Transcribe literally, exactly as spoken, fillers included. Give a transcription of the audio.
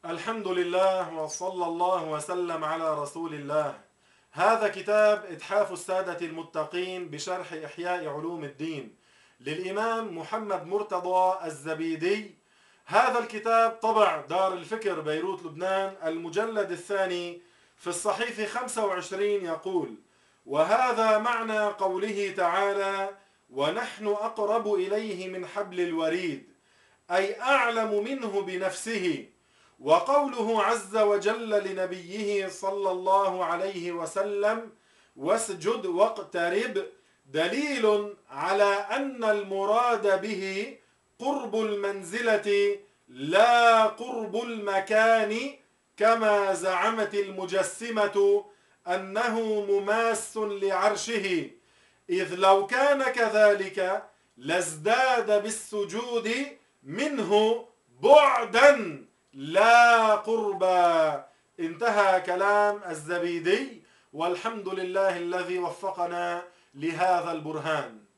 الحمد لله وصلى الله وسلم على رسول الله. هذا كتاب إتحاف السادة المتقين بشرح إحياء علوم الدين للإمام محمد مرتضى الزبيدي. هذا الكتاب طبع دار الفكر بيروت لبنان، المجلد الثاني في الصحيفة خمسة وعشرين، يقول: وهذا معنى قوله تعالى: ونحن أقرب إليه من حبل الوريد، أي أعلم منه بنفسه. وقوله عز وجل لنبيه صلى الله عليه وسلم: واسجد واقترب، دليل على أن المراد به قرب المنزلة لا قرب المكان، كما زعمت المجسمة أنه مماس لعرشه، إذ لو كان كذلك لازداد بالسجود منه بعدا لا قربا. انتهى كلام الزبيدي، والحمد لله الذي وفقنا لهذا البرهان.